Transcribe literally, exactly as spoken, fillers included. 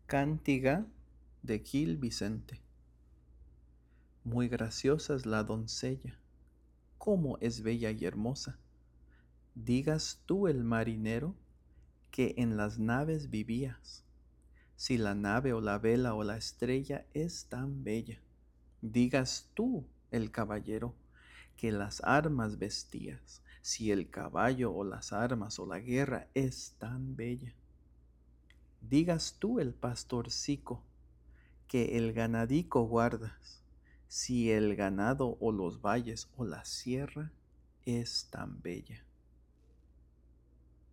Cántiga de Gil Vicente. Muy graciosa es la doncella, cómo es bella y hermosa. Digas tú el marinero que en las naves vivías, si la nave o la vela o la estrella es tan bella. Digas tú el caballero que las armas vestías, si el caballo o las armas o la guerra es tan bella. Digas tú el pastorcico que el ganadico guardas, si el ganado o los valles o la sierra es tan bella.